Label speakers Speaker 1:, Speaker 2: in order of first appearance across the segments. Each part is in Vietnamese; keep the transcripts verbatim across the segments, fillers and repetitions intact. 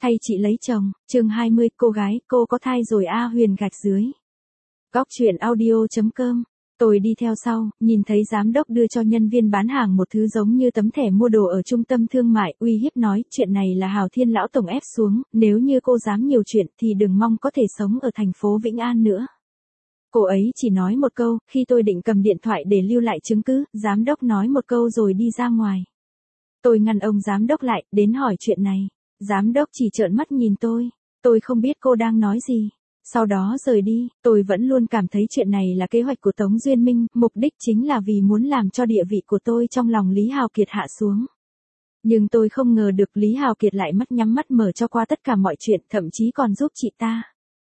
Speaker 1: Thay chị lấy chồng, chương hai mươi, cô gái, cô có thai rồi a Huyền gạch dưới. Góc chuyện audio.com. Tôi đi theo sau, nhìn thấy giám đốc đưa cho nhân viên bán hàng một thứ giống như tấm thẻ mua đồ ở trung tâm thương mại, uy hiếp nói, chuyện này là Hào Thiên lão tổng ép xuống, nếu như cô dám nhiều chuyện thì đừng mong có thể sống ở thành phố Vĩnh An nữa. Cô ấy chỉ nói một câu, khi tôi định cầm điện thoại để lưu lại chứng cứ, giám đốc nói một câu rồi đi ra ngoài. Tôi ngăn ông giám đốc lại, đến hỏi chuyện này. Giám đốc chỉ trợn mắt nhìn tôi, tôi không biết cô đang nói gì. Sau đó rời đi, tôi vẫn luôn cảm thấy chuyện này là kế hoạch của Tống Duyên Minh, mục đích chính là vì muốn làm cho địa vị của tôi trong lòng Lý Hào Kiệt hạ xuống. Nhưng tôi không ngờ được Lý Hào Kiệt lại mắt nhắm mắt mở cho qua tất cả mọi chuyện, thậm chí còn giúp chị ta.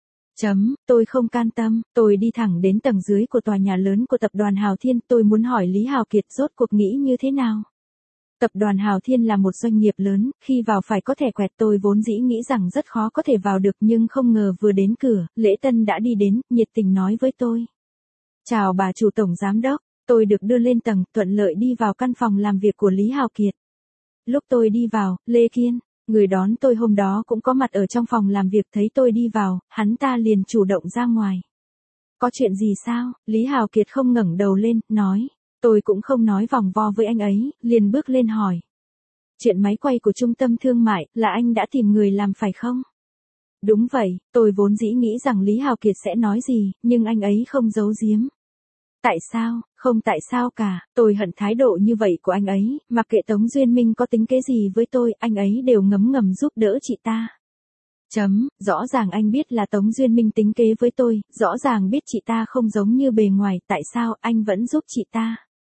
Speaker 1: Chấm, tôi không can tâm, tôi đi thẳng đến tầng dưới của tòa nhà lớn của tập đoàn Hào Thiên, tôi muốn hỏi Lý Hào Kiệt rốt cuộc nghĩ như thế nào. Tập đoàn Hào Thiên là một doanh nghiệp lớn, khi vào phải có thẻ quẹt, tôi vốn dĩ nghĩ rằng rất khó có thể vào được nhưng không ngờ vừa đến cửa, lễ tân đã đi đến, nhiệt tình nói với tôi. Chào bà chủ tổng giám đốc, tôi được đưa lên tầng, thuận lợi đi vào căn phòng làm việc của Lý Hào Kiệt. Lúc tôi đi vào, Lê Kiên, người đón tôi hôm đó cũng có mặt ở trong phòng làm việc, thấy tôi đi vào, hắn ta liền chủ động ra ngoài. Có chuyện gì sao? Lý Hào Kiệt không ngẩng đầu lên, nói. Tôi cũng không nói vòng vo với anh ấy, liền bước lên hỏi. Chuyện máy quay của trung tâm thương mại, là anh đã tìm người làm phải không? Đúng vậy, tôi vốn dĩ nghĩ rằng Lý Hào Kiệt sẽ nói gì, nhưng anh ấy không giấu giếm. Tại sao? Không tại sao cả, tôi hận thái độ như vậy của anh ấy, mặc kệ Tống Duyên Minh có tính kế gì với tôi, anh ấy đều ngấm ngầm giúp đỡ chị ta. Chấm, rõ ràng anh biết là Tống Duyên Minh tính kế với tôi, rõ ràng biết chị ta không giống như bề ngoài, tại sao anh vẫn giúp chị ta?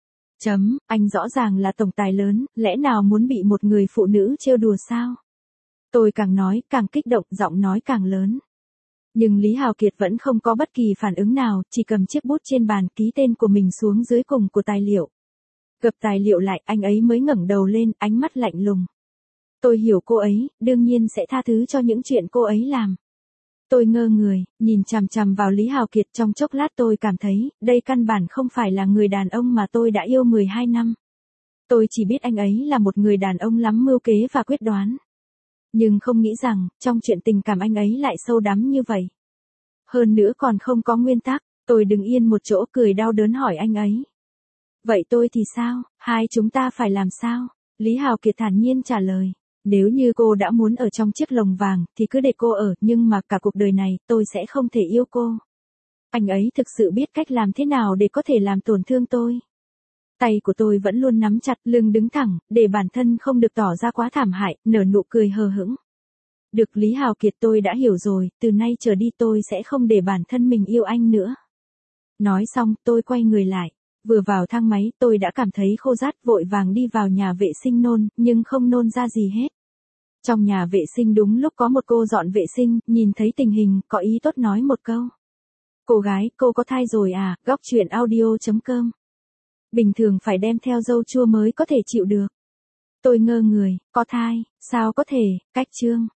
Speaker 1: Chấm, anh rõ ràng là tổng tài lớn, lẽ nào muốn bị một người phụ nữ trêu đùa sao? Tôi càng nói, càng kích động, giọng nói càng lớn. Nhưng Lý Hào Kiệt vẫn không có bất kỳ phản ứng nào, chỉ cầm chiếc bút trên bàn ký tên của mình xuống dưới cùng của tài liệu. Gập tài liệu lại, anh ấy mới ngẩng đầu lên, ánh mắt lạnh lùng. Tôi hiểu cô ấy, đương nhiên sẽ tha thứ cho những chuyện cô ấy làm. Tôi ngơ người, nhìn chằm chằm vào Lý Hào Kiệt, trong chốc lát tôi cảm thấy, đây căn bản không phải là người đàn ông mà tôi đã yêu mười hai năm. Tôi chỉ biết anh ấy là một người đàn ông lắm mưu kế và quyết đoán. Nhưng không nghĩ rằng, trong chuyện tình cảm anh ấy lại sâu đắm như vậy. Hơn nữa còn không có nguyên tắc, tôi đứng yên một chỗ cười đau đớn hỏi anh ấy. Vậy tôi thì sao, hai chúng ta phải làm sao? Lý Hào Kiệt thản nhiên trả lời. Nếu như cô đã muốn ở trong chiếc lồng vàng, thì cứ để cô ở, nhưng mà cả cuộc đời này, tôi sẽ không thể yêu cô. Anh ấy thực sự biết cách làm thế nào để có thể làm tổn thương tôi. Tay của tôi vẫn luôn nắm chặt, lưng đứng thẳng, để bản thân không được tỏ ra quá thảm hại, nở nụ cười hờ hững. Được Lý Hào Kiệt, tôi đã hiểu rồi, từ nay trở đi tôi sẽ không để bản thân mình yêu anh nữa. Nói xong, tôi quay người lại. Vừa vào thang máy, tôi đã cảm thấy khô rát, vội vàng đi vào nhà vệ sinh nôn, nhưng không nôn ra gì hết. Trong nhà vệ sinh đúng lúc có một cô dọn vệ sinh, nhìn thấy tình hình, có ý tốt nói một câu. Cô gái, cô có thai rồi à? Góc chuyện audio.com. Bình thường phải đem theo dâu chua mới có thể chịu được. Tôi ngơ người, có thai, sao có thể, cách chương.